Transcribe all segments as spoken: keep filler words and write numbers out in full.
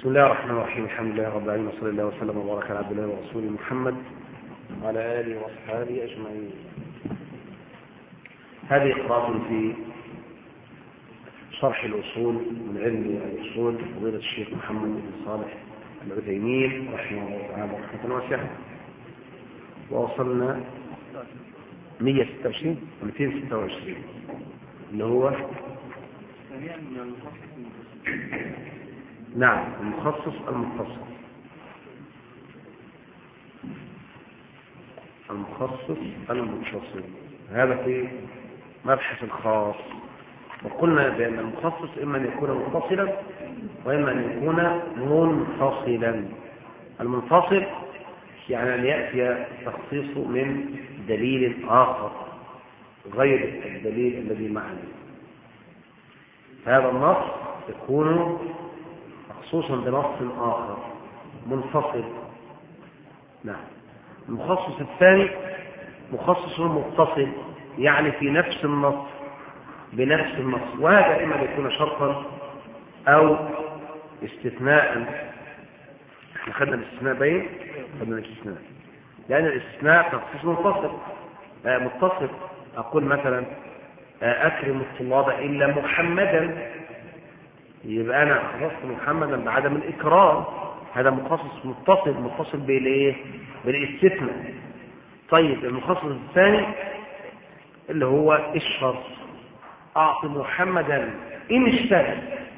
بسم الله الرحمن الرحيم. الحمد لله رب العالمين، وصلى الله وسلم وبارك على عبد الله ورسوله محمد وعلى آله وأصحابه أجمعين. هذه قراءة في شرح الأصول من علم الأصول فضيلة الشيخ محمد بن صالح العثيمين رحمه الله تعالى رحمة واسعة. ووصلنا مئة وستة وعشرين ومئتين وستة وعشرين اللي هو نعم المخصص المتصل. المخصص المتصل هذا في مبحث الخاص. وقلنا بأن المخصص إما أن يكون متصلا وإما أن يكون منفصلا. المنفصل يعني أن يأتي التخصيص من دليل آخر غير الدليل الذي معنا. هذا النص يكون مخصوصا بنص آخر منفصل. نعم. المخصص الثاني مخصص متصل، يعني في نفس النص بنفس النص، وهذا إما يكون شرطا أو استثناء. احنا خدنا الاستثناء بين خدنا الاستثناء لأن الاستثناء تخصيص منفصل آه متصل. أقول مثلا آه أكرم الطلاب إلا محمدا، يبقى أنا خصصت محمدا بعدم الإكرام. هذا مخصص متصل متصل بالإيه؟ بالاستثناء. طيب المخصص الثاني اللي هو الشرط، أعطي محمدا إن اشتغل.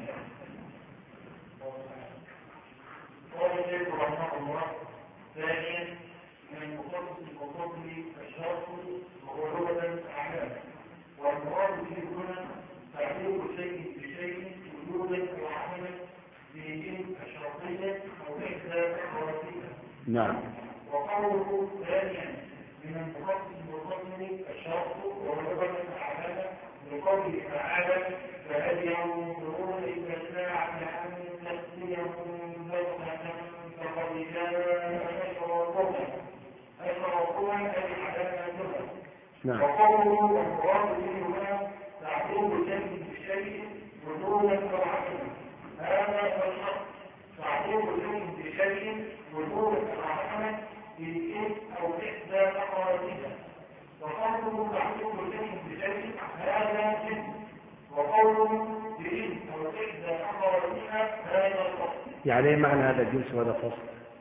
ثانيا من المخصص المتصل الشرط وهو لغة أعلام، والمراد به هنا تعليق شيء بشيء وجودا وعملا بإن الشرطية أو إحدى أخواتها. نعم. وقوله ثانيا من المخصص المتصل الشرط وهو لغة أعلام لقوله تعالى فهل ينظرون إلى الساعة أن تأتيهم بغتة فقد جاء أشراطها أشراطها أي علاماتها. نعم. وقوله والمراد به هنا تعليق شيء بشيء وجودا وعدما. هذا الشرط تعليق شيء بشيء وجودا وعدما بإن أو إحدى أخواتها. وقوله تعليق شيء بشيء هذا جنس، وقوله بإن أو إحدى أخواتها هذا الفصل. يعني ايه معنى هذا الجنس وهذا فصل؟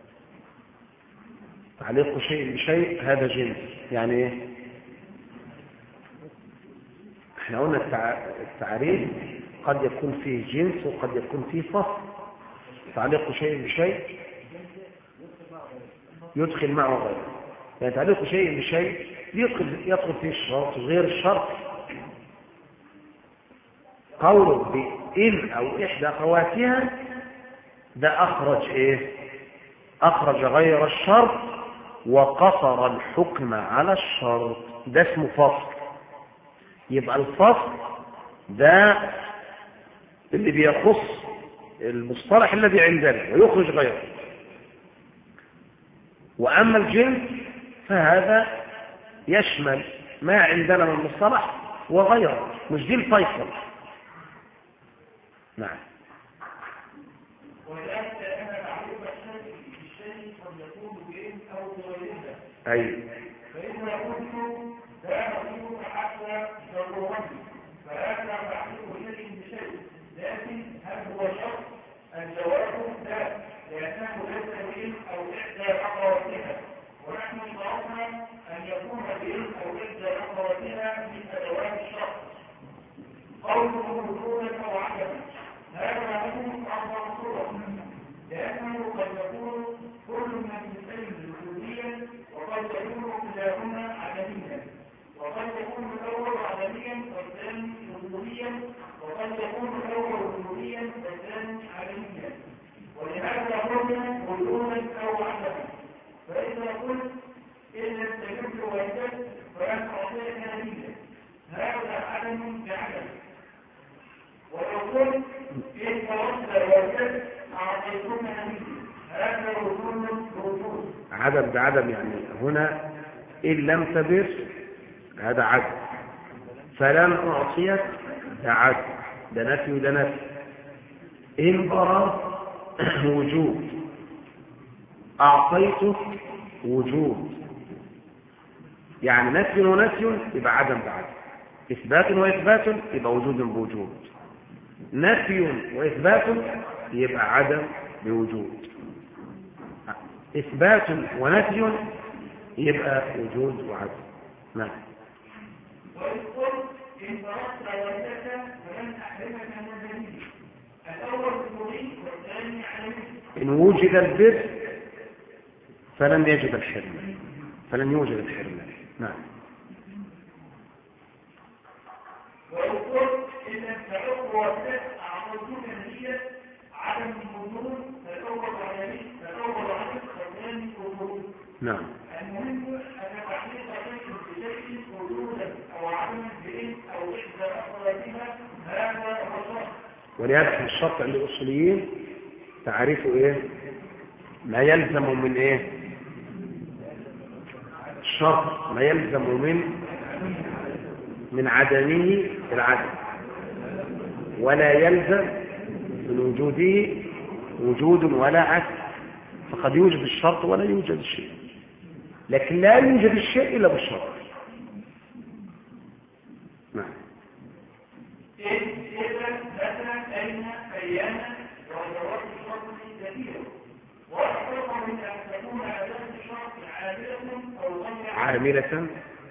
تعليق شيء بشيء هذا جنس يعني ايه؟ احنا قلنا التعريف قد يكون فيه جنس وقد يكون فيه فصل. تعليق شيء بشيء يدخل معه غيره، يعني تعليق شيء بشيء يدخل يدخل فيه الشرط غير الشرط. قوله بإن أو إحدى أخواتها ده أخرج إيه؟ أخرج غير الشرط وقصر الحكم على الشرط، ده اسمه فصل. يبقى الفصل ده اللي بيخص المصطلح الذي عندنا ويخرج غيره. وأما الجنس فهذا يشمل ما عندنا من مصطلح وغيره، مش دي الفيصل. نعم. ولذلك أن تعريف الشيء بالشيء قد يكون بإن أو بغيرها. أي. فإذا قلت لا نقول حتى ضرورته فهذا تعريف شيء بشيء، لكن هل هو شرط؟ الجواب لا، لأنه ليس بإن أو إحدى أخواتها، ونحن شرطنا أن يكون بإن أو إحدى أخواتها من أدوات الشرط. قوله وجودا أو عدما هذا يكون أفضل صورة، لأنه قد يكون كل من الاثنين وجوديا وقد يكون كلاهما عدميا، وقد يكون الأول عدميا والثاني وجوديا، وقد يكون الأول وجوديا والثاني عدميا. ولهذا قلنا وجودا أو عدما. فإذا قلت إن لم تجد وجدت فلن أعطيك نتيجة، هذا عدم بعدم. ولو قلت إن توصل وجدت أعطيتك نتيجة، هذا وجود بوجود. عدم بعدم يعني هنا إن لم تبر هذا عدم، فلم أعطيك ده عدم، ده نفي وده نفي. إن برر وجود، أعطيته وجود. يعني نفي ونفي يبقى عدم بعدم، إثبات وإثبات يبقى وجود بوجود، نفي وإثبات يبقى عدم بوجود، إثبات ونفي يبقى وجود وعدم. نعم. ويقول إن تركت والدك فلن أحرمك من الجميل، الأول بالمريد والثاني على إن وجد البر فلن يجد الحرمان، فلن يوجد الحرمان. نعم. ويقول إذا تعق والدك أعطيتك نية عدم الوجود، فالأول على فالأول على والثاني وجود. نعم. المهم أن تحقيق شيء بشيء وجودا أو عدما بإن أو إحدى أخرجها، هذا هو الشرط. ولهذا في الشرط عند الأصوليين تعريفه إيه؟ ما يلزم من إيه؟ الشرط ما يلزم من من عدمه العدم، ولا يلزم من وجوده وجود ولا عدم. فقد يوجد الشرط ولا يوجد الشيء، لكن لا يوجد الشيء إلا بالشرط. نعم. إذا مثلا أين أيانا وجواب الشرط كثير، وأحرق من أن تكون أداة الشرط عاملة أو غير عاملة،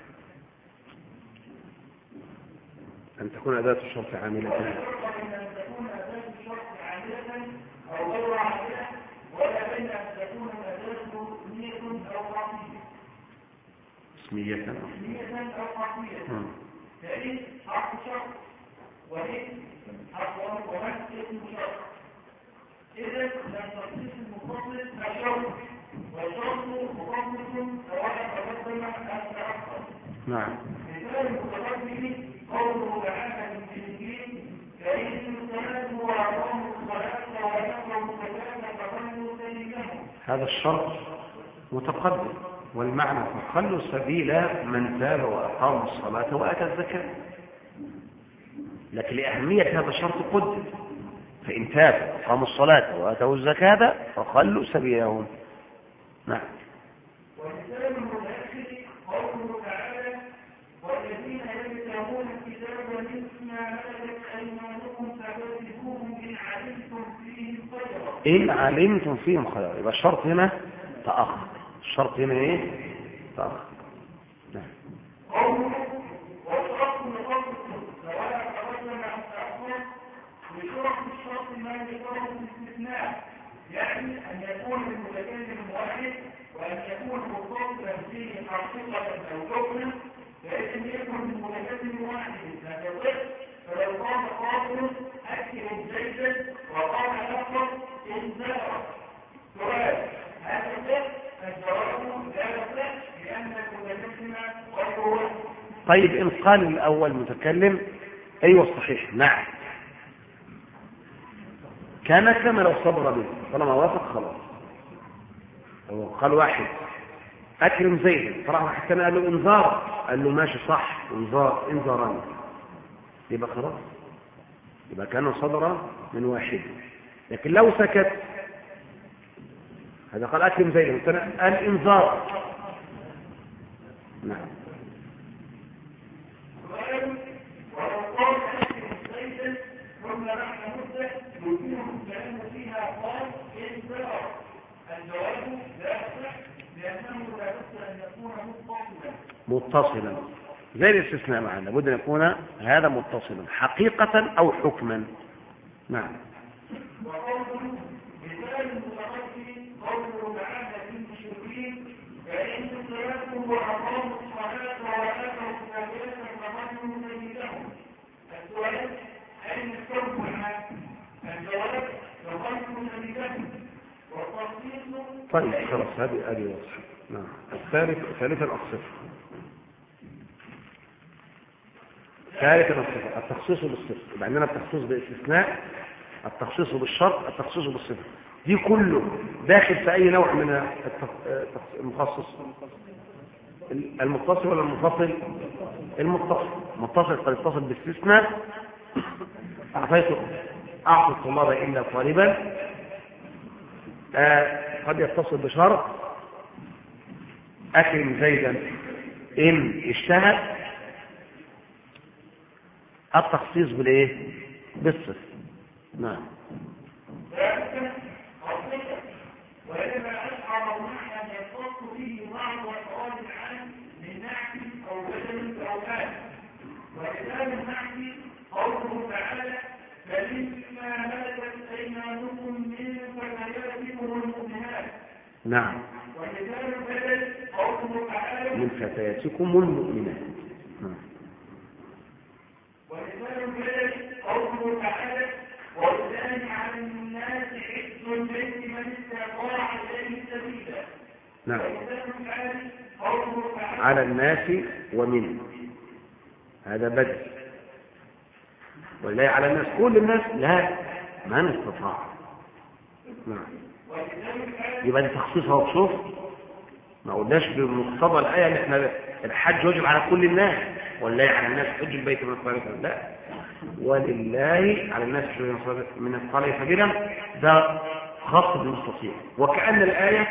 أن تكون أداة الشرط عاملة، وأحرق من أن تكون أداة الشرط عاملة أو غير عاملة، ولا بين أن تكون الأداة اسمية أو خاصية. اسمية اسمية أو خاصية. فإن حرف شرط وإن حرف ومن اسم شرط. إذا لم تخصيص المتصل كشرط، والشرط مخصص سواء تقدم أم تأخر. نعم. مثال المتقدم قوله تعالى في الإنجيل: فإن الصلاة وأقاموا الصلاة ويقرأوا الزكاة فخلوا سبيلهم. هذا الشرط متقدم، والمعنى فخلوا سبيل من تاب وأقام الصلاة وآتى الزكاة. لكن لأهمية هذا الشرط قدم، فإن تاب وأقاموا الصلاة وآتوا الزكاة فخلوا سبيلهم. نعم. ومثال المتأخر قوله تعالى: والذين يبتغون الكتاب مما ملكت أيمانكم فكاتبوهم إن علمتم فيهم خيرا. إن علمتم فيهم خيرا، يبقى الشرط هنا تأخر. الشرط هنا إيه؟ تأخر. نعم. قوله والشرط مخصص سواء تقدم أم تأخر، لشرط الشرط ما يشترط الاستثناء، يعني أن يكون المتكلم واحد وأن يكون متصلا فيه حقيقة أو حكما. فإن يكن المتكلم واحد لا تصح، فلو قال قائل أكرم زيدا وقال آخر انزار، سؤال: هل تصح؟ الجواب لا تصح، لأن المتكلم غير واحد. طيب إن قال الأول متكلم أيوة صحيح، نعم، كان كما لو صبر به، طالما وافق خلاص. هو قال واحد أكرم زيدا، طلع واحد كان قال له انذار، قال له ماشي صح، انذار انذاران، يبقى خلاص، يبقى كانه صدر من واحد. لكن لو سكت، هذا قال أكرم زيدا قال انذار. نعم. ولو قال أكرم زيدا ثم بعد مدة يكون كأن فيها قال انذار، الجواب لا يصح، لأنه لا بد أن يكون متصلا. متصلا زي الاستثناء معنا، لابد أن يكون هذا متصلا حقيقة أو حكما. نعم. وقوله مثال المتقدم قوله تعالى في المشركين: فإن صلاتهم وأقاموا الصلاة وآتوا الزكاة فخلوا سبيلهم. السؤال: أين الحكم؟ الجواب: فخلوا سبيلهم. والتخصيص طيب خلاص، هذه هذه واضحة. نعم. الثالث ثالثا الصفة. ثالثا الصفة، التخصيص بالصفة. يبقى عندنا التخصيص بالاستثناء، التخصيص بالشرط، التخصيص بالصفة. دي كله داخل في أي نوع من المخصص؟ المتصل ولا المنفصل؟ المتصل. المتصل قد يتصل بالاستثناء: أعطيت أعطي الطلاب إلا طالبا، آه قد يتصل بشرط أكرم زيدا إن اجتهد، التخصيص بالايه؟ بالصفة. نعم. وإذا أشعر معنى يختص فيه بعض أفراد العام من نعت أو بدل أو مال، وإذا النعت قوله تعالى فلما ملكت أيمانكم من فتياتكم المؤمنات. نعم. وإذا البدل قوله تعالى من فتياتكم المؤمنات. نعم. وإذا البدل قوله تعالى والثاني على الناس حفظ البيت من استطاع إليه سبيلا. نعم. وإذا الثالث قوله تعالى على الناس ومن، هذا بدل. ولا على الناس كل الناس؟ لا، من استطاع. نعم. يبقى دي تخصيصها وشوف، ما قلناش بمقتضى الآية ان احنا الحج واجب على كل الناس، ولا على الناس حج البيت من استطاع. لا، ولله على الناس من استطاع سبيلا، ده خاص بالمستطيع. وكأن الآية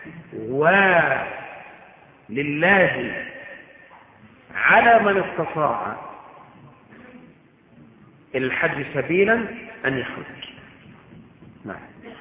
ولله على من استطاع الحج سبيلا أن يخرج. نعم.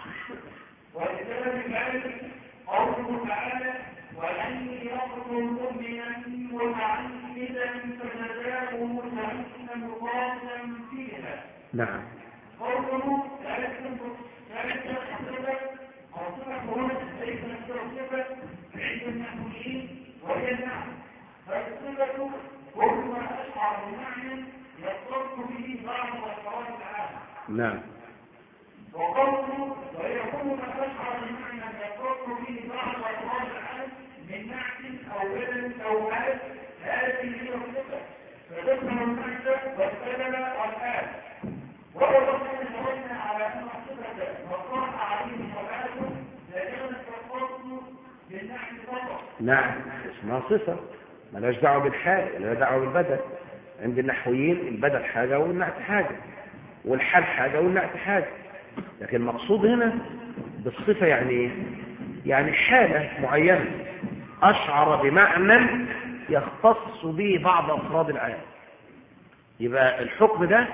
ولذلك قوله تعالى وأن يقتل مؤمنا متعمدا فجزاؤه جهنم خالدا فيها. نعم. قوله ثلاثة ثلاثة صفة الصفة هنا ليس الصفة عند النحويين وهي النحو، فالصفة كل ما أشعر بمعنى يختص به بعض أفراد العالم. نعم. وقوله ويكون ما أشعر بمعنى يختص به بعض أفراد العالم من نعت أو بدل أو حال، هذه هي الصفة، فتكون النعت والبدل والحال. وهو رسول الله على أن الصفة وقع عليه وبعده لكانت تختص بالنعت فقط. نعم، اسمها صفة مالهاش دعوة بالحال ولا دعوة بالبدل. عند النحويين البدل حاجة والنعت حاجة، والحال حاجة والنعت حاجة. لكن المقصود هنا بالصفة يعني ايه؟ يعني حالة معينة أشعر بمعنى يختص به بعض أفراد العالم. يبقى الحكم ده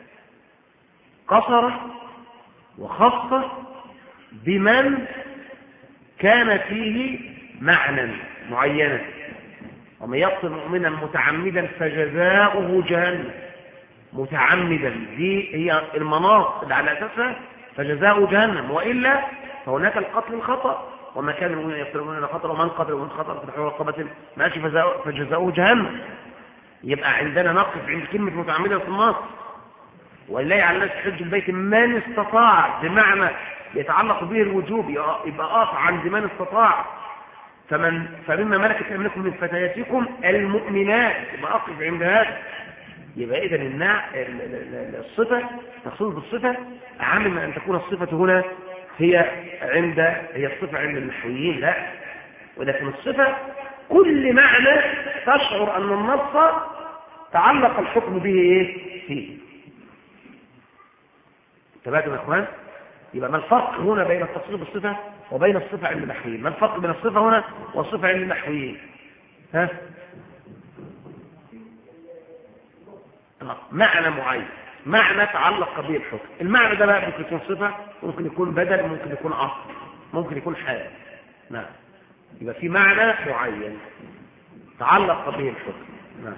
قصر وخص بمن كان فيه معنى معينا. ومن يقتل مؤمنا متعمدا فجزاؤه جهنم. متعمدا دي هي المناط اللي على اساسها فجزاؤه جهنم، والا فهناك القتل الخطا، وما كان المؤمن يقتلون الا خطا ومن قتل ومن خطا فتحرير رقبه ماشي فجزاؤه جهنم. يبقى عندنا نقف عند كلمه متعمدا في النص. ولله على الناس حج البيت من استطاع، بمعنى يتعلق به الوجوب، يبقى اقف عند من استطاع. فمن فمما ملكت ايمانكم من فتياتكم المؤمنات، يبقى اقف عند هذا. يبقى اذا النع الصفه مقصود بالصفه اعم من ان تكون الصفه هنا هي عند هي الصفه عند النحويين، لا، ولكن الصفه كل معنى تشعر ان النص تعلق الحكم به ايه فيه. انتبهتوا يا اخوان؟ يبقى ما الفرق هنا بين التصريف بالصفه وبين الصفه عند النحويين؟ ما الفرق بين الصفه هنا والصفه عند النحويين؟ ها؟ معنى معين، معنى تعلق به الحكم. المعنى ده بقى ممكن يكون صفه، ممكن يكون بدل، ممكن يكون عصر، ممكن يكون حال. نعم. يبقى في معنى معين تعلق به الحكم. نعم.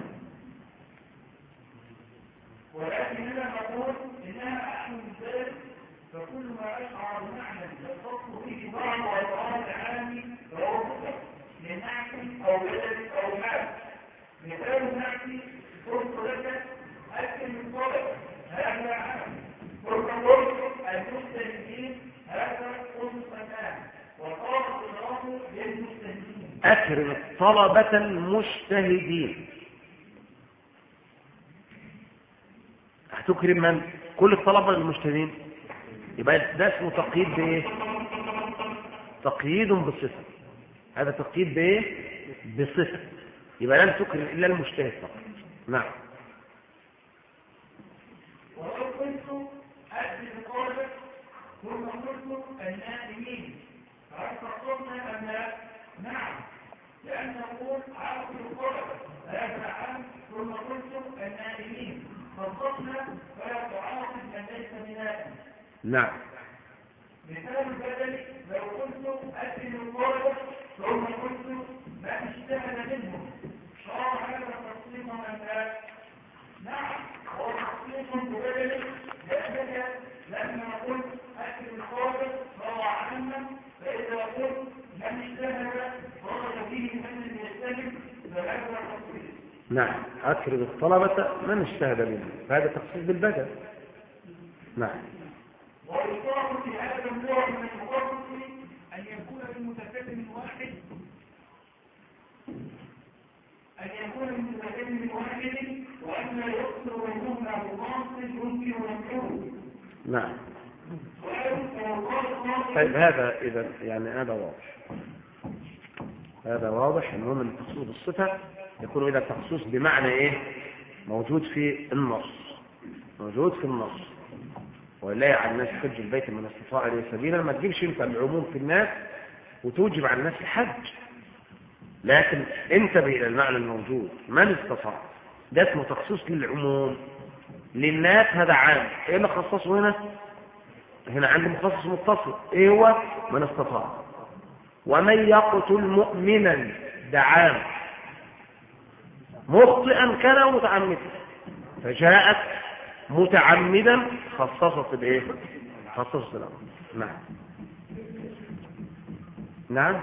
ولكن هنا نقول انها احسن ذلك، فكل ما اشعر معنى يختص به بعض افراد العالم فهو صفه من نعت او بدل او حال. مثال النعت قلت لك اكل الصلاه هذا عام، قلت المستهدين هذا قلت وصار الراس للمستهدين. اكرم الطلبه المجتهدين. هتكرم من؟ كل الطلبه المجتهدين. يبقى ده اسمه تقييد بايه؟ تقييد بصفه. هذا تقييد بايه؟ بصفه. يبقى لن تكرم الا المجتهد فقط. نعم. ولو كنت أدي بقولك ثم قلت النائمين فهل خصصنا أم لا؟ نعم، لأن نقول عاقل الطلبة هذا عام. ثم قلت النائمين خصصنا فلا تعاقب من ليس بنائم. نعم. مثال البدل لو قلت أكل الطلبة ثم قلت ما اجتهد منهم صار هذا تصنيفا أم لا؟ نعم، هو تصنيف ببدل لأنك لما قلت أكل الطلبة صار عاما، فإذا قلت من اجتهد خرج فيه من لم يجتهد فهذا تصنيف. نعم، أكرم الطلبة من اجتهد منهم، فهذا تخصيص بالبدل. نعم. ويشترط في هذا النوع من التخصص أن يكون للمتكلم واحد أن يكون للمتكلم واحد وأن لا يقصر بينهما بفاصل يمكن ويمكن. نعم. طيب هذا إذا يعني هذا واضح. هذا واضح. المهم أن التخصيص بالصفة يكون إذا التخصيص بمعنى إيه؟ موجود في النص، موجود في النص. ولا على الناس حج البيت من استطاع إليه سبيلا. ما تجيبش انت العموم في الناس وتوجب على الناس الحج، لكن انتبه الى المعنى الموجود من استطاع. ده اسمه تخصيص للعموم للناس، هذا عام. ايه اللي خصصه هنا؟ هنا عنده مخصص متصل، ايه هو؟ من استطاع. ومن يقتل مؤمنا، ده عام، مخطئا كان او متعمدا. فجاءت متعمدا خصصت الايه؟ خصصت الامر. نعم. نعم.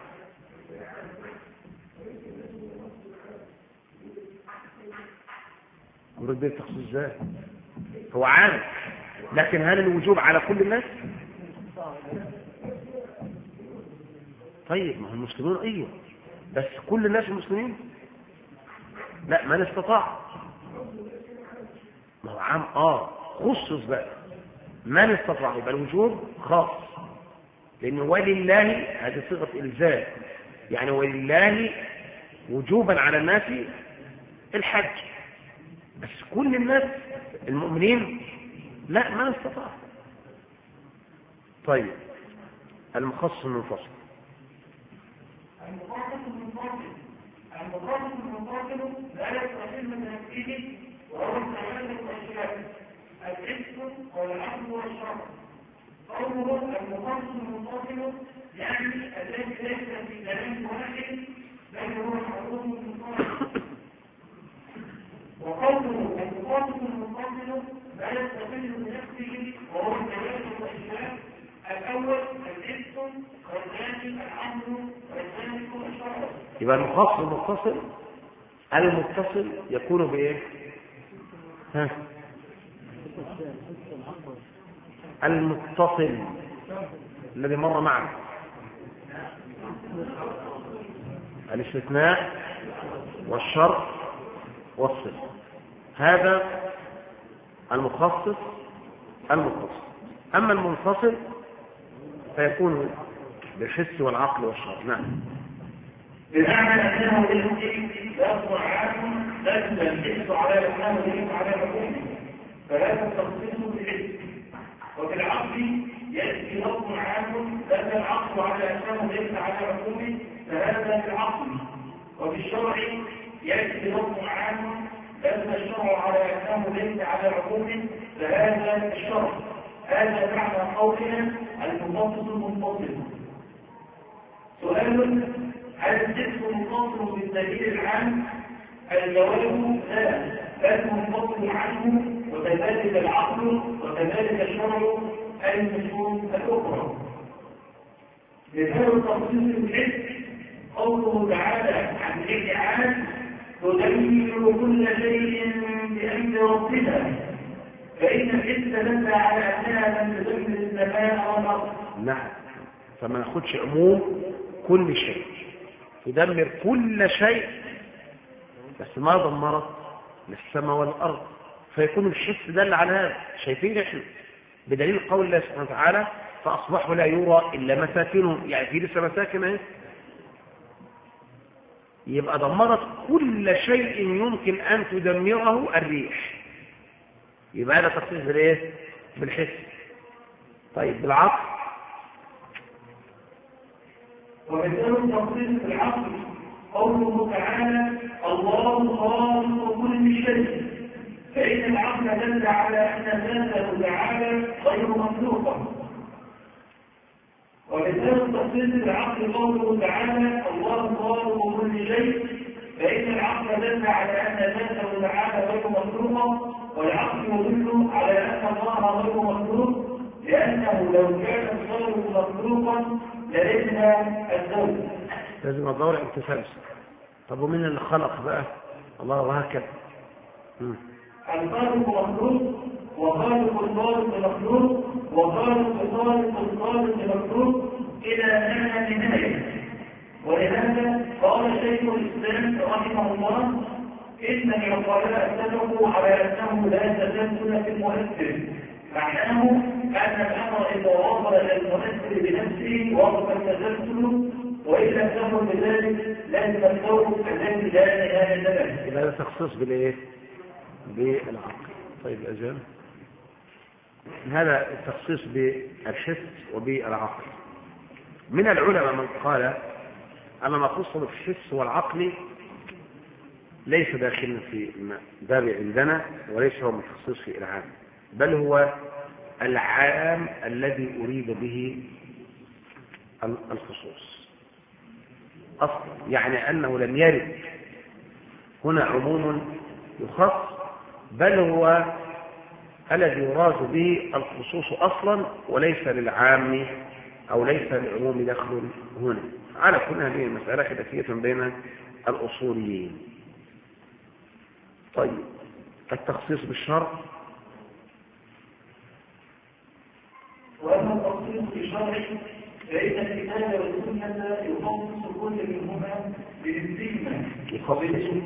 ورد به التخصيص ازاي؟ هو عام، لكن هل الوجوب على كل الناس؟ طيب ما هم المسلمون ايوه، بس كل الناس المسلمين لا، من استطاع. ما هو عام اه، خصص بقى من استطاع، يبقى الوجوب خاص، لأنه ولله هذه صيغة إلزام، يعني ولله وجوبا على الناس الحج، بس كل الناس المؤمنين لا، من استطاع. طيب المخصص المنفصل. المخصص المنفصل المخصص المنفصل لا يستقل من نفسه، وهو ثلاثة أشياء: الاسم والعقل والشرع. قوله المخصص المنفصل يعني الذي ليس في كلام واحد بل هو معروف منفصل. وقوله المخصص المنفصل لا يستقل بنفسه، وهو ثلاثة أشياء: الأول الاسم والثاني العقل والثالث الشرع. يبقى المخصص المتصل المتصل يكون بايه؟ ها، المتصل الذي مر معنا الاستثناء والشرط والصل، هذا المخصص المتصل. اما المنفصل فيكون بالحس والعقل والشرط. نعم. بمعنى أنه يمكن لفظ عام لازم الحس على أنه يجب على حكومه، فهذا التخصيص بالحس. وفي العقل يأتي لفظ عام لازم العقل على أنه ليس على حكومه، فهذا في العقل. وفي الشرع يأتي لفظ عام لازم الشرع على أنه ليس على حكومه، فهذا في الشرع. هذا معنى قولنا المخصص المنفصل. سؤال: هل الجسم منفصل بالدليل العام؟ الجواب لا، بل منفصل عنه، وكذلك العقل وكذلك الشرع النصوص الاخرى. مثال التخصيص بالحس قوله تعالى عن الابعاد: تدمر كل شيء بامر ربها، فان الحس دل على انها لم تدمر السماء والارض. نعم. فما ناخدش عموم كل شيء، تدمر كل شيء، بس ما دمرت للسماء والارض، فيكون الحس دل على هذا. شايفين احنا بدليل قول الله سبحانه وتعالى: فاصبحوا لا يرى الا مساكنهم، يعني في لسه مساكن اهي. يبقى دمرت كل شيء يمكن ان تدمره الريح، يبقى هذا تخصيص بالايه؟ بالحس. طيب بالعقل ومثال التفصيل في العقل قوله تعالى الله خالق كل شيء، فإن العقل دل على أن ذاته تعالى غير مخلوقة. ومثال التفصيل في العقل قوله تعالى الله خالق كل شيء، فإن العقل دل على أن ذاته تعالى غير مخلوقة، والعقل يدل على أن الله غير مخلوق، لأنه لو كان الخالق مخلوقا للزم الدور. لازم الدور التسلسل. طب ومن اللي خلق بقى الله وهكذا؟ الخالق مخلوق، وخالق الخالق مخلوق، وخالق خالق الخالق مخلوق إلى أن النهاية. ولهذا قال شيخ الإسلام رحمه الله إن العقلاء اتفقوا على أنه لا تسلسل في المؤثر، معناه أن الأمر إذا وصل إلى المؤثر بنفسه وقف التسلسل، وإن لم يكن بذلك لازم الدور الذي لا نهاية له. يبقى هذا تخصيص بالإيه؟ بالعقل. طيب الأجل هذا التخصيص بالحس وبالعقل. من العلماء من قال أن ما خص بالحس والعقل ليس داخلا في باب عندنا، وليس هو متخصص في العام، بل هو العام الذي أريد به الخصوص أصلا، يعني أنه لم يرد هنا عموم يخص، بل هو الذي يراد به الخصوص أصلا، وليس للعام أو ليس للعموم دخل هنا. على كل هذه المسألة خلافية بين الأصوليين. طيب التخصيص بالشرع، وأما التخصيص بالشرع فإن الكتاب والسنة يخصص كل منهما بالذمة، يخصص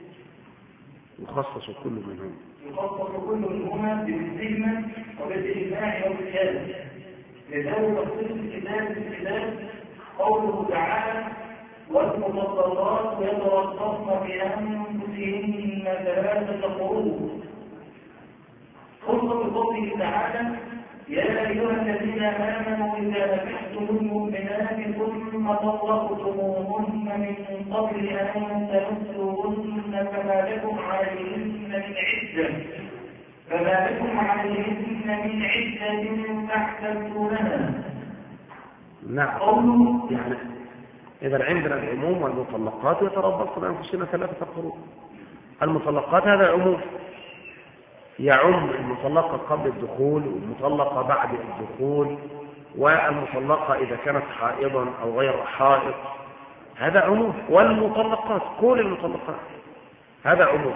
يخصص كل منهما يخصص كل منهما بالذمة وبالإجماع والقياس. لذلك تخصيص الكتاب بالكتاب قوله تعالى والمطلقات يتربصن بأنفسهن ثلاثة قروء. خص بقوله تعالى يا أيها الذين آمنوا إذا نكحتم المؤمنات ثم طلقتموهن من قبل أن تمسوهن فما لكم عليهن من عدة فما لكم عليهن من عدة تعتدونها. نعم. قوله يعني إذا عندنا العموم والمطلقات يتربصن بأنفسهن ثلاثة قروء. المطلقات هذا عموم يعم المطلقة قبل الدخول والمطلقة بعد الدخول، والمطلقة إذا كانت حائضا أو غير حائض، هذا عموم. والمطلقات كل المطلقات هذا عموم.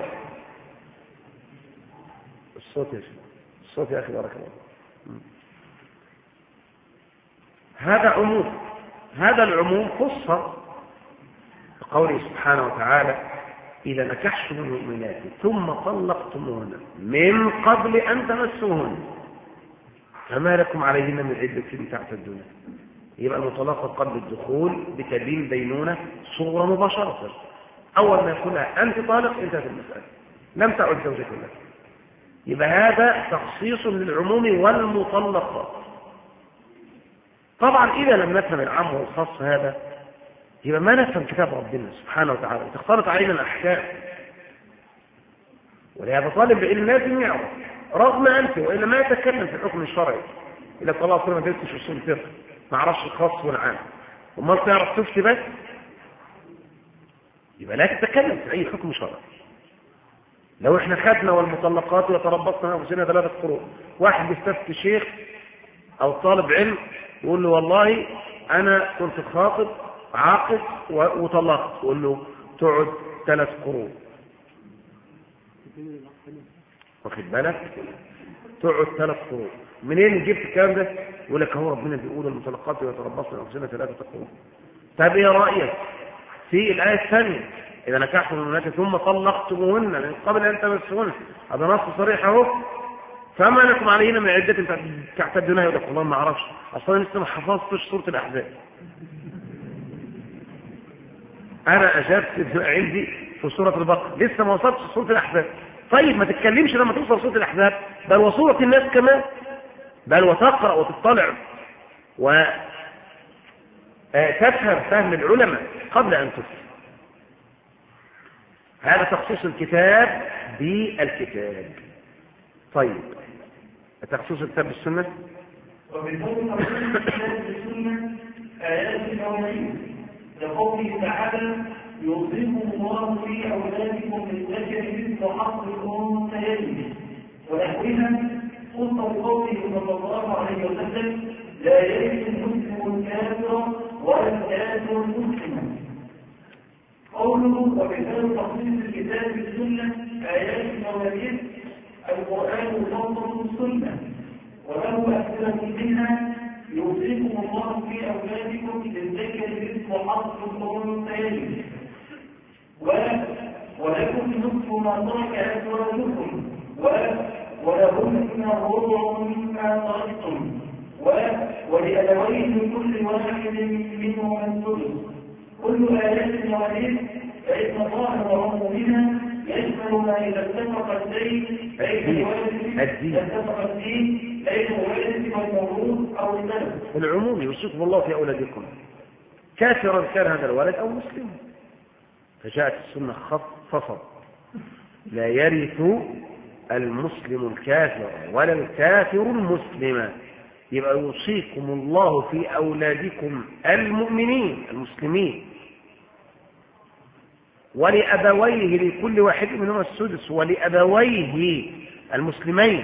الصوت يا شيخ، الصوت يا أخي بارك الله. هذا عموم. هذا العموم خص بقوله سبحانه وتعالى إذا نكحتم المؤمنات ثم طلقتموهن من قبل أن تمسوهن فما لكم عليهن من عدة تعتدونها. يبقى المطلقة قبل الدخول بتبين بينونة صورة مباشرة، أول ما يقول لها أنت طالق انتهت المسألة، لم تعد زوجة لك. يبقى هذا تخصيص للعموم والمطلقات. طبعا إذا لم نفهم العام والخاص هذا يبقى ما نفهم كتاب ربنا سبحانه وتعالى، تختلط علينا الأحكام. ولهذا طالب العلم لازم يعرف رغم أنت وإلا ما يتكلم في الحكم الشرعي. إلا طلع صلى ما درستش أصول فقه ما عرفش الخاص والعام، وما تعرف تفتي بس يبقى لا تتكلم في أي حكم شرعي. لو احنا خدنا والمطلقات وتربصنا وسنة ثلاثة قروء، واحد بيستفتي شيخ أو طالب علم يقول له والله أنا كنت خاطب عاقد وطلقت، يقول له تقعد ثلاث قروء، واخد بالك؟ تقعد ثلاث قروء. منين جبت الكلام ده؟ يقول لك هو ربنا بيقول المطلقات يتربصن بأنفسهن ثلاثة قروء. طب ايه رأيك في الآية الثانية إذا نكحتم المؤمنات ثم طلقتموهن من قبل أن تمسوهن؟ هذا نص صريح اهو. فما لكم عليهن من عدة تعتدونها. يقول لك والله ما اعرفش اصلا لسه ما حفظتش سورة الأحزاب. انا اجبت عندي في سورة البقرة لسه ما وصلتش سورة الأحزاب. طيب ما تتكلمش لما توصل سورة الأحزاب، بل وصورة الناس كمان. بل وتقرأ وتطلع وتفهم فهم العلماء قبل أن تفتي. هذا تخصيص الكتاب بالكتاب. طيب تخصيص الكتاب بالسنة. ومن ثم تخصيص الكتاب بالسنة آيات الأولين لقوله تعالى يوصيكم الله في أولادكم للذكر مثل حظ الأنثيين ونحوها خص بقوله صلى الله عليه وسلم لا يرث المسلم الكافر ولا الكافر المسلم. قوله ومثال تخصيص الكتاب بالسنة آيات المواريث القرآن وفضل السنة وله أمثلة منها يوصيكم الله في أولادكم للذكر مثل حظ الأنثيين ولكم نصف ما ترك أزواجكم ولهن ربع مما تركتم ولأبويه لكل واحد منهما الثلث. كل آيات المواريث فإن الله وعمومها يشمل ما إذا اتفق الدين بين الوارث اتفق الدين بين الوارث والموروث أو السلف. العموم يوصيكم الله في أولادكم كافرا كان هذا الولد أو مسلم، فجاءت السنة خصصت لا يرث المسلم الكافر ولا الكافر المسلم. يبقى يوصيكم الله في أولادكم المؤمنين المسلمين ولأبويه لكل واحد منهم السدس ولأبويه المسلمين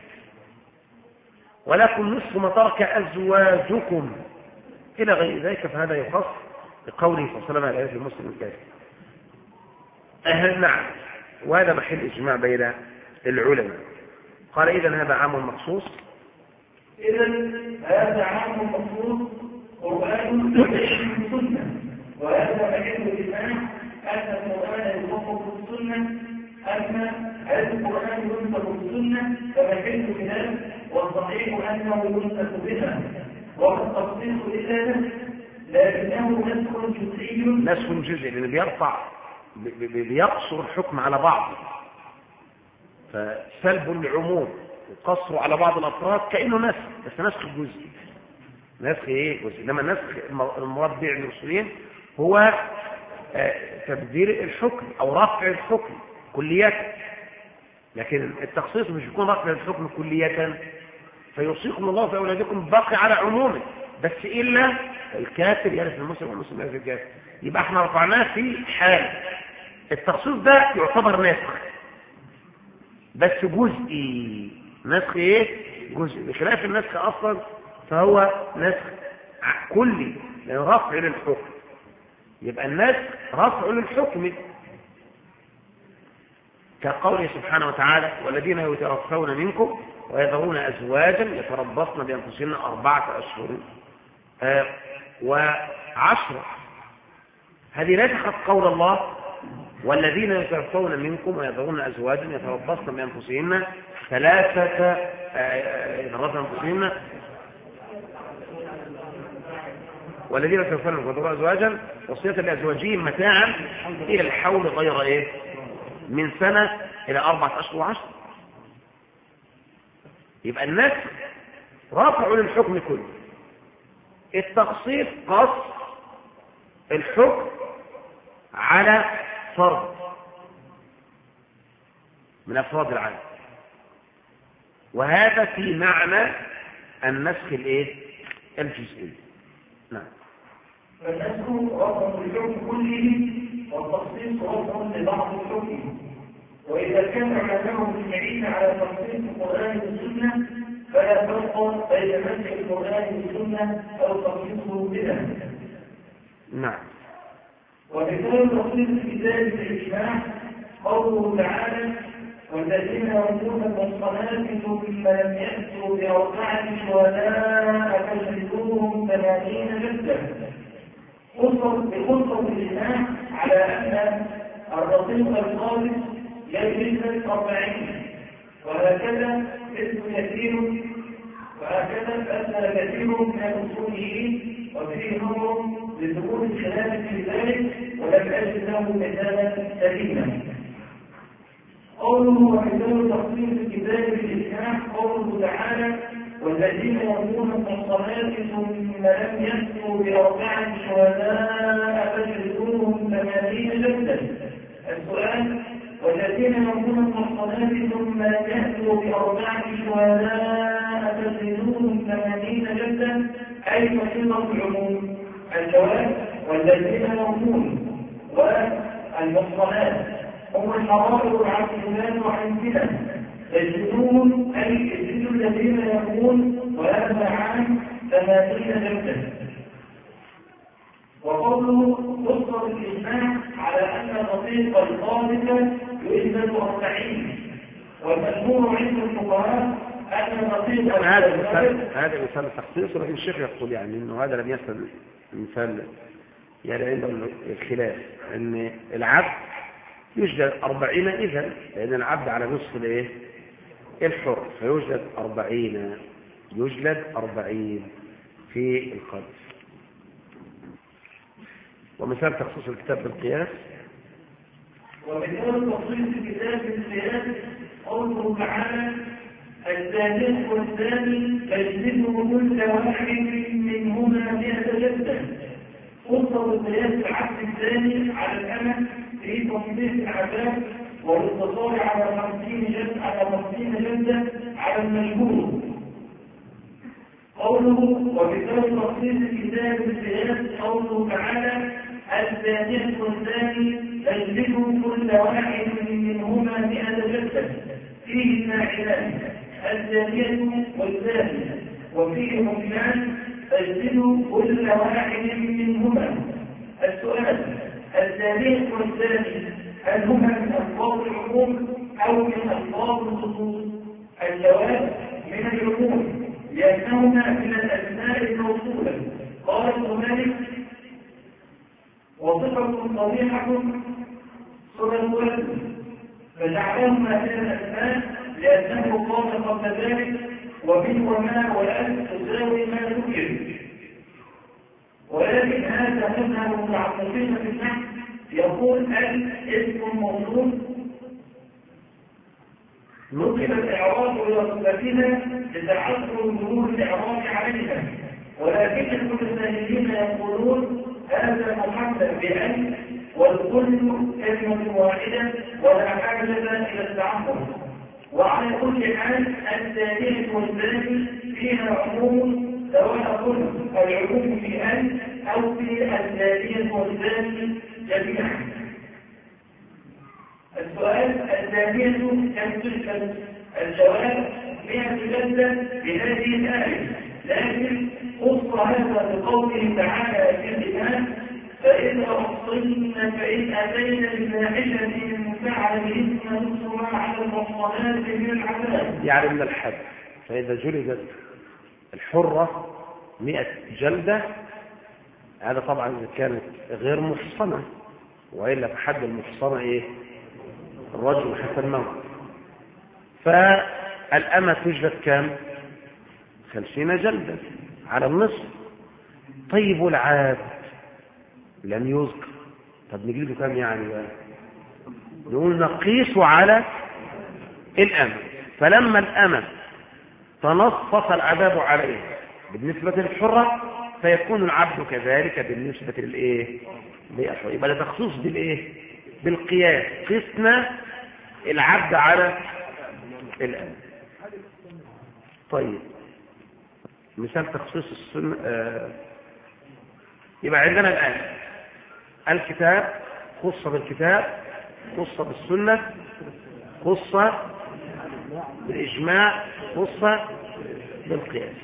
ولكم نصف ما ترك أزواجكم إلى غير ذلك. فهذا يخص بقوله صلى الله عليه وسلم على آيات المسلم الكافر. أهل نعم، وهذا محل إجماع بين العلماء. قال إذن هذا عام مخصوص. إذن هذا عام مخصوص قرآن سنة، وهذا محل الإجماع أن القرآن يوفق السنة أما القرآن يوفق السنة فمحل خلاف والصحيح أنه يوفق بها والتخصيص إلا لكنه نسخ جزئي نسخ جزئي لأنه بيرفع بيقصر الحكم على بعض، فسلب العموم وقصره على بعض الأفراد كأنه نسخ، بس نسخ جزئي. نسخ إيه جزئي؟ إنما النسخ المراد به عند المسلمين هو تبديل الحكم أو رفع الحكم كلية، لكن التخصيص مش يكون رفع الحكم كلية. فيوصيكم الله في أولادكم باقي على عمومه، بس إلا الكافر يرث المسلم والمسلم يرث الكافر. يبقى احنا رفعناه في حال التخصيص ده يعتبر نسخ بس جزئي. نسخ ايه؟ جزئي، بخلاف النسخ اصلا فهو نسخ كلي لأنه رفع للحكم. يبقى النسخ رفع للحكم كقوله سبحانه وتعالى والذين يتوفون منكم ويذرون أزواجا يتربصن بأنفسهن أربعة أشهر آه وعشرة. هذه نسخت قول الله والذين يتوفون منكم ويذرون أزواجا يتربصن بأنفسهن ثلاثة يتربصن بأنفسهن والذين يتوفون منكم ويذرون أزواجا وصية لأزواجهم متاعا إلى الحول غير إيه من سنة إلى أربعة أشهر وعشر. يبقى النسخ رافع للحكم كله. التخصيص قص الحكم على فرد من أفراد العالم، وهذا في معنى النسخ الايه الجزئي. نعم. فالنسخ رفع للحكم كله والتخصيص رفع لبعض الحكم. وإذا كان علماء مجمعين على تخصيص القرآن والسنة فلا فرق بين مسح القرآن والسنة أو تخصيصه بها. نعم. ومثال تخصيص الكتاب بالإجماع قوله تعالى والذين يرمون المحصنات ثم لم يأتوا بأربعة شهداء فاجلدوهم ثمانين جلدة. بخصوص الإجماع على أن الرقيق الخالص يجلد أربعين، وهكذا اسم كثير وهكذا أسأل كثير من الأصوليين وفيه نظر لدخول الخلاف في ذلك ولم أجد له مثالا سليما. قوله ومثال تخصيص الكتاب بالإسلام قوله تعالى والذين يرمون المحصنات ثم لم يأتوا بأربعة شهداء فاجلدوهم ثمانين جلدة. السؤال: والذين يرمون المحصنات ثم لم يأتوا بأربعة شهداء فاجلدوهم ثمانين جلدة أي صيغة العموم؟ الجواب: والذين يرمون والمحصنات هم الحرائر العقليات وعندنا يجدون أي يجد الذين يرمون وهذا عام ثمانين جلدة. وقوله يذكر الإجماع على أن الرقيق القاذف يجلد أربعين، والمشهور عند الفقهاء أن الرقيق هذا مثال هذا مثال تخصيص، ولكن الشيخ يقول يعني انه هذا لم يصل مثال يعني عنده الخلاف ان العبد يجلد أربعين إذا، لأن العبد على نصف الايه الحر، فيجلد أربعين يجلد أربعين في القذف. ومثال تخصيص الكتاب بالقياس: ومثال تخصيص الكتاب بالقياس قوله تعالى: الزاني والزاني فاجلدوا كل واحد منهما مئة جلدة. خص بقياس العبد الثاني على الأمل في تطبيق العذاب والاقتصار على خمسين جلدة على خمسين جلدة على المجبور. قوله وبسبب تخصيص الكتاب بالقياس قوله تعالى: الزانية والزاني فاجلدوا كل واحد منهما مئة جلدة. فيه فاعلان: الزانية والزاني، وفيه مفعلان: فاجلدوا كل واحد منهما. السؤال: الزانية والزاني هل هما من ألفاظ العموم أو من ألفاظ الخصوص؟ الجواب: من العموم، لأنهما من الأسماء الموصولة. قال ابن مالك: وصفة صريحة صلى الولد، فجعلهما من الأسماء لأنه قال قبل ذلك: ومن وما والألف تساوي ما ذكر. ولكن هذا مذهب المتعمقين في النحو، يقول ال اسم موصول نقل الإعراب إلى صفتها لتعذر ظهور الإعراب عليها، ولكن المتساهلين يقولون هذا محمد بأن والكل كلمة واحدة ولا حاجة إلى التعمق. وعلى كل حال الثانية والثاني فيها عموم، سواء كن العموم في أن أو في الثانية والثاني جميعا. السؤال: الثانية كم تشكل؟ الجواب: مئة جلدة بهذه الآية، لكن خص هذا بقوله تعالى في الإيمان: فإن أحصن فإن أتينا بفاحشة فعليهن نصف ما على المحصنات من العذاب، يعني من الحد. فإذا جلدت الحرة مئة جلدة، هذا طبعا إذا كانت غير محصنة، وإلا فحد المحصنة إيه؟ الرجل حتى الموت. فالأمة تجلد كم؟ خمسين جلدة على النصف. طيب والعاد لم يذكر، طب نجلده كم يعني بقى؟ نقول نقيس على الأمة. فلما الأمة تنصف العذاب عليه بالنسبة للحرة، فيكون العبد كذلك بالنسبة للإيه؟ للحرة. يبقى ده تخصيص بالإيه؟ بالقياس، قسنا العبد على الأمة. طيب مثال تخصيص السنة. آه يبقى عندنا الآن الكتاب خص بالكتاب، خص بالسنة، خص بالإجماع، خص بالقياس.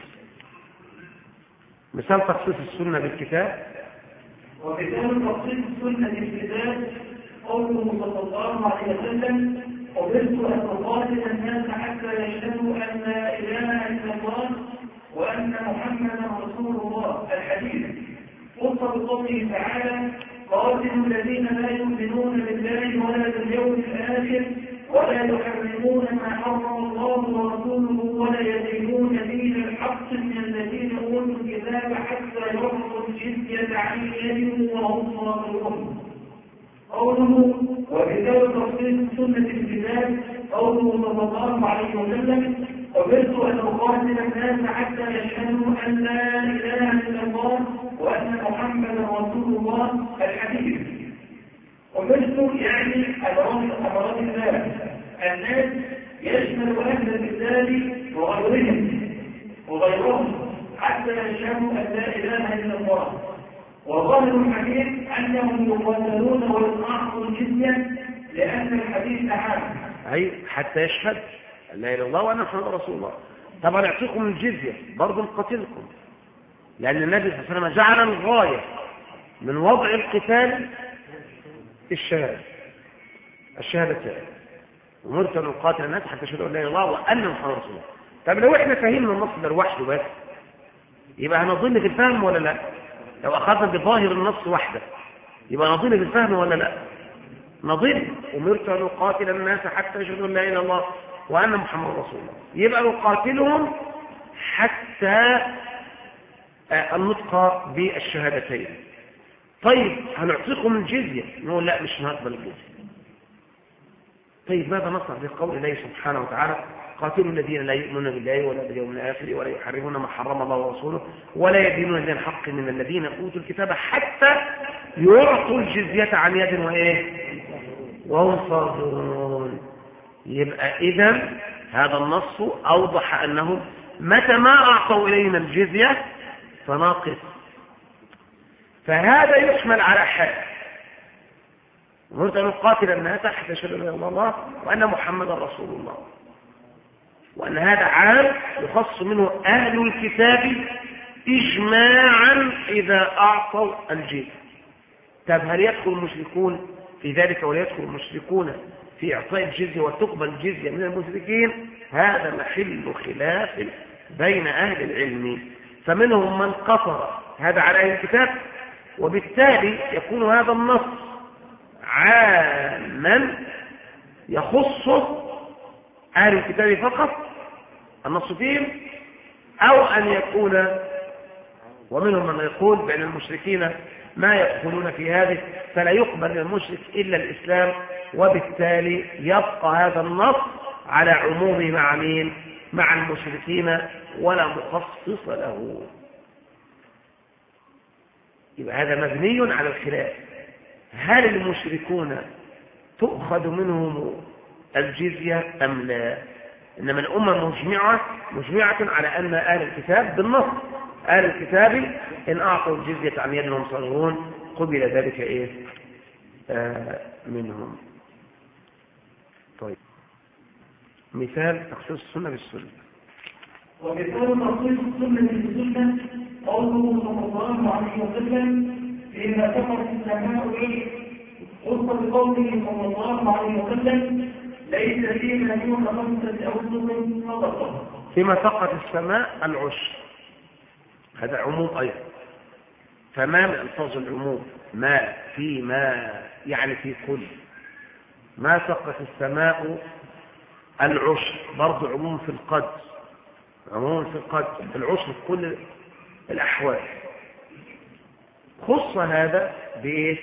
مثال تخصيص السنة بالكتاب: ومثال تخصيص السنة بالكتاب قوله صلى الله عليه وسلم: أمرت أن أقاتل الناس حتى يشهدوا أن لا إله إلا الله وأن محمدا رسول الله. الحديث. خص بقوله تعالى: قاتلوا الذين لا يؤمنون بالله ولا باليوم الآخر ولا يحرمون ما حرم الله ورسوله ولا يدينون دين الحق من الذين أوتوا الكتاب حتى يعطوا الجزية عن يد وهم صاغرون. قوله وبسبب تخصيص سنة الكتاب قوله صلى الله عليه وسلم: أمرت أن أقاتل الناس حتى يشهدوا أن لا إله إلا الله وأن محمدا رسول الله الحديث. أمرت يعني أمرات الله الناس يشمل أهل الإسلام وغيرهم وغيرهم حتى يشهدوا أن لا إله إلا الله. وظاهر الحديث أنهم يقاتلون ويطاعون الجزية لأن الحديث عام. أي حتى يشهد أن لا إله إلا الله وأن محمد رسول الله. طبعا يعطيكم الجزية برضه نقاتلكم، لأن النبي صلى الله عليه وسلم جعل الغاية من وضع القتال الشهادة الشهادتين. أمرت أن أقاتل الناس حتى يشهدوا أن لا إله إلا الله وأن محمد رسول الله. طب لو إحنا فهمنا النص ده لوحده بس يبقى هنضل في الفهم ولا لا؟ لو أخذنا بظاهر النص وحده يبقى نضل في الفهم ولا لا؟ نضل. أمرت أن أقاتل الناس حتى يشهدوا أن لا إله إلا الله وأن محمد رسول الله، يبقى نقاتلهم حتى النطق بالشهادتين. طيب هنعطيكم الجزية؟ نقول لا مش هنقبل الجزية. طيب ماذا نصنع بقول الله سبحانه وتعالى قاتلوا الذين لا يؤمنون بالله ولا باليوم الآخر ولا يحرمون ما حرم الله ورسوله ولا يدينون دين الحق من الذين أوتوا الكتاب حتى يعطوا الجزية عن يد وإيه وهم صاغرون. يبقى إذن هذا النص أوضح أنهم متى ما أعطوا إلينا الجزية فناقص. فهذا يشمل على حال أمرت أن نقاتل الناس حتى يشهدوا أن لا إله إلا الله وأن محمدا رسول الله، وأن هذا عام يخص منه أهل الكتاب إجماعا إذا أعطوا الجزية. طب هل يدخل المشركون في ذلك ولا يدخل المشركون في إعطاء الجزية وتقبل الجزية من المشركين؟ هذا محل خلاف بين أهل العلم، فمنهم من قصر هذا على أهل الكتاب، وبالتالي يكون هذا النص عاما يخص أهل الكتاب فقط النص فيهم، أو أن يكون ومنهم من يقول بأن المشركين ما يدخلون في هذه فلا يقبل المشرك إلا الإسلام، وبالتالي يبقى هذا النص على عمومه مع مين؟ مع المشركين ولا مخصص له. يبقى هذا مبني على الخلاف، هل المشركون تؤخذ منهم الجزية أم لا؟ إنما الأمة مجمعة مجمعة على أن أهل الكتاب بالنص أهل الكتاب إن أعطوا الجزية عن يد وهم صاغرون قبل ذلك إيه آه منهم. طيب مثال تخصيص السنة بالسنة. ومثال تخصيص السنة بالسنة قوله صلى الله عليه وسلم فيما كفر السماء خص بقوله صلى الله عليه وسلم ليس فيما دون خمسة أوسط صدقة. فيما سقط السماء العشر، هذا عموم أيضا. فما من ألفاظ العموم ما فيما يعني في كل ما سقط السماء العشر، برضو عموم في القدر، عموم في القدر العشر في كل الأحوال. خص هذا بإيه؟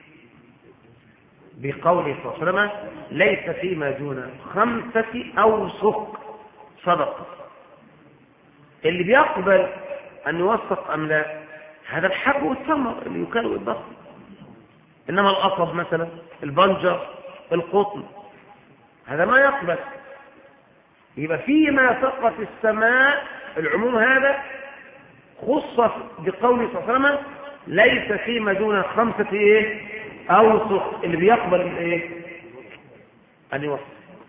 بقوله صلى الله عليه وسلم ليس فيما دون خمسة أوسق صدقة. اللي بيقبل أن يوثق أم لا هذا الحب والثمر اللي يكال والضخم، إنما القصب مثلا البنجر القطن هذا ما يقبل. يبقى فيما سقط السماء العموم هذا خص بقوله صلى الله عليه وسلم ليس فيما دون خمسة إيه أوسق، اللي بيقبل إيه أن يوثق.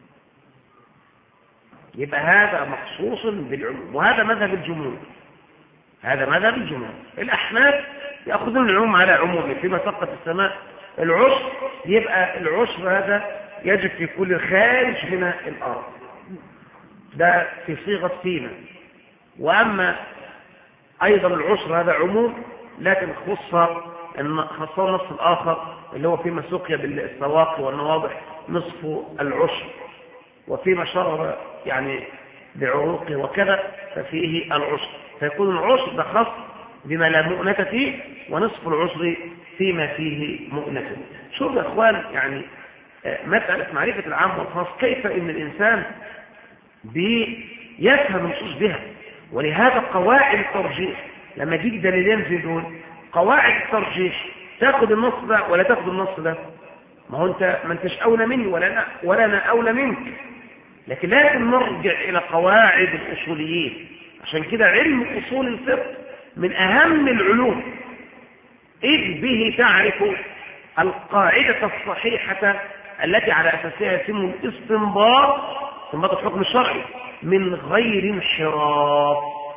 يبقى هذا مخصوص بالعموم، وهذا مذهب الجمهور، هذا مذهب الجمهور. الأحناف يأخذون العموم على عمومه، فيما سقط السماء العشر يبقى العشر هذا يجب في كل خارج من الأرض، ده في صيغة فيما. وأما أيضا العشر هذا عموم لكن خص خصه النص الآخر اللي هو فيما سقي بالسواقي والنواضح نصف العشر، وفيما شرب يعني بعروقه وكذا ففيه العشر، فيكون العشر ده خاص بما لا مؤنة فيه، ونصف العشر فيما فيه مؤنة. شوف يا اخوان يعني مسألة معرفة العام والخاص، كيف ان الانسان يفهم النصوص بها. ولهذا قواعد الترجيح لما تيجي دليلين في دول، قواعد الترجيح تاخد النص ده ولا تاخد النص ده؟ ما هو انت ما انتش اولى مني ولا انا ولا انا اولى منك، لكن لازم نرجع الى قواعد الاصوليين. عشان كده علم اصول الفقه من اهم العلوم، اذ به تعرف القاعده الصحيحه التي على اساسها يتم الاستنباط، استنباط الحكم الشرعي من غير انحراف،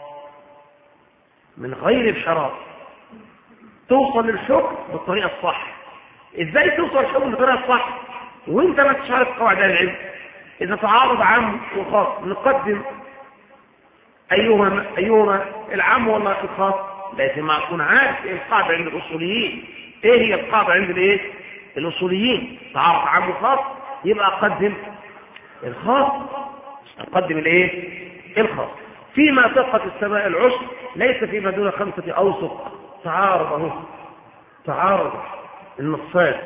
من غير انحراف توصل للحكم بالطريقه الصح. ازاي توصل للحكم بالطريقه الصح وانت ما انتش عارف قواعد العلم؟ اذا تعارض عام وخاص نقدم ايهما ايهما العام ولا الخاص؟ لازم اكون عارف ايه القاعده عند الاصوليين. ايه هي القاعده عند الايه الاصوليين؟ تعارض عام وخاص يبقى اقدم الخاص، اقدم الايه الخاص. فيما تقت السماء العشر ليس فيما دون خمسه اوسق. تعارض اهو، تعارض النصان،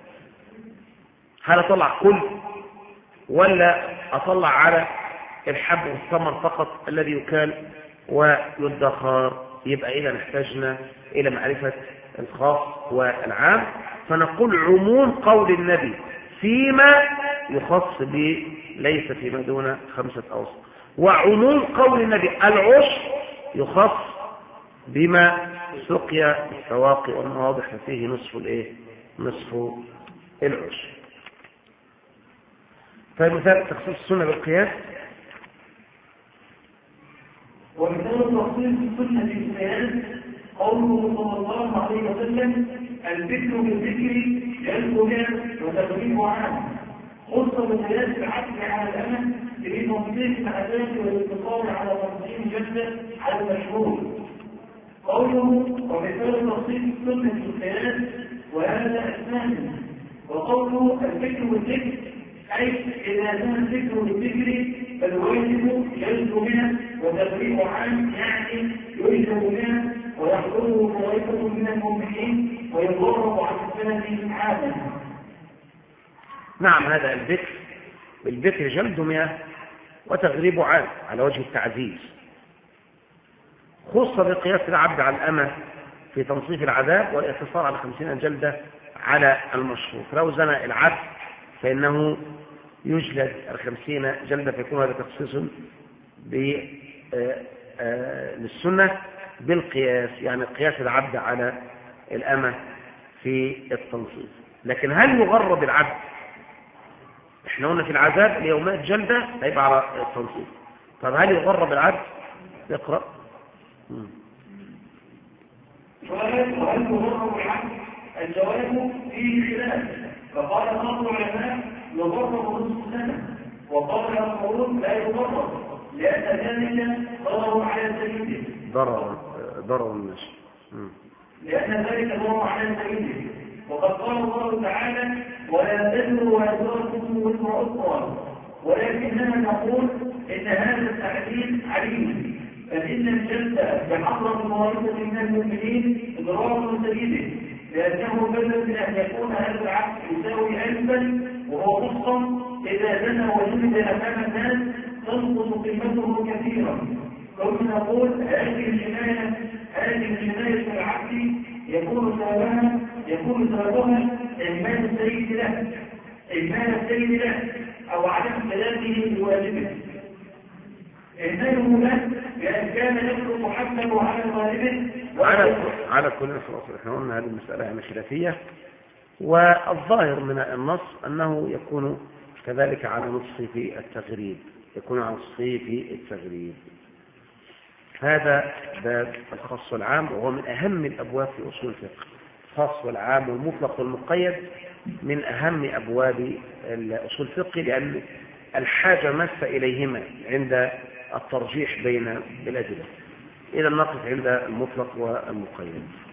هل اطلع كل ولا اطلع على الحب والثمر فقط الذي يكال ويدخر؟ يبقى اذا احتاجنا الى معرفه الخاص والعام، فنقول عموم قول النبي فيما يخص به ليس فيما دون خمسه اوسق، وعموم قول النبي العشر يخص بما سقي السواقي والمواضح فيه نصف الايه نصف العشر. طيب مثال تخصيص السنه بالقياس. ومثال تخصيص السنه بالقياس قوله صلى الله عليه وسلم: الذكر بالذكر يلزم وتغليب عام، خص بقياس العبد على الامل بتنظيم العادات والاتصال على تنظيم جده على المشهور. قوله ومثال تخصيص السنه بالقياس وهذا اثنان. وقوله الذكر بالذكر اي اذا كان الذكر بالذكر فالواجب يلزم منه وتغليب عام، يعني يلزم منه ويحضره طائفه من المؤمنين ويضرب عن السنه عاده. نعم، هذا الذكر بالذكر جلد مئة وتغريب عام على وجه التعزيز، خص بقياس العبد على الأمة في تنصيف العذاب والاقتصار على خمسين جلدة على المشروط. لو زنى العبد فإنه يجلد الخمسين جلدة، فيكون هذا تخصيص للسنة بالقياس، يعني قياس العبد على الأمة في التنصيف. لكن هل يغرب العبد؟ احنا قلنا في العذاب اليومات جلدة هيبقى على التنصيف. طب هل يغرب العبد؟ اقرأ. سؤال: وهل يغرب العبد؟ الجواب فيه خلاف، فقال بعض العلماء يغرب نصف سنة، وقال آخرون لا يغرب لأن ذلك ضرر على سيده. ضرر ضرر الناس. لأن ذلك ضرر على سيده، وقد قال الله تعالى: ولا تزر وازرة وزر أخرى، ولكننا نقول إن هذا التعليل عليم، فإن الجلد بحضرة طائفة من المؤمنين إضرار سيده، لأنه بدل من أن يكون هذا العبد يساوي ألفا وهو خصا إذا زنى وجلد أمام الناس تنقص قيمته كثيرا. ثم نقول هذه الجناية هذه الجناية في العبد يكون سببها يكون سببها إهمال السيد له إهمال السيد له أو عدم سلامه بواجبه. إهماله له بأن كان يطلق حقه على غالبه على على كل خلاص. احنا قلنا هذه المسألة يعني خلافية، والظاهر من النص أنه يكون كذلك على نصف في التغريب، يكون على نصف في التغريب. هذا باب الخاص والعام، وهو من أهم الأبواب في أصول الفقه. الخاص والعام والمطلق والمقيد من أهم أبواب أصول الفقه، لأن الحاجة مس إليهما عند الترجيح بين الأدلة. إذا نقف عند المطلق والمقيد.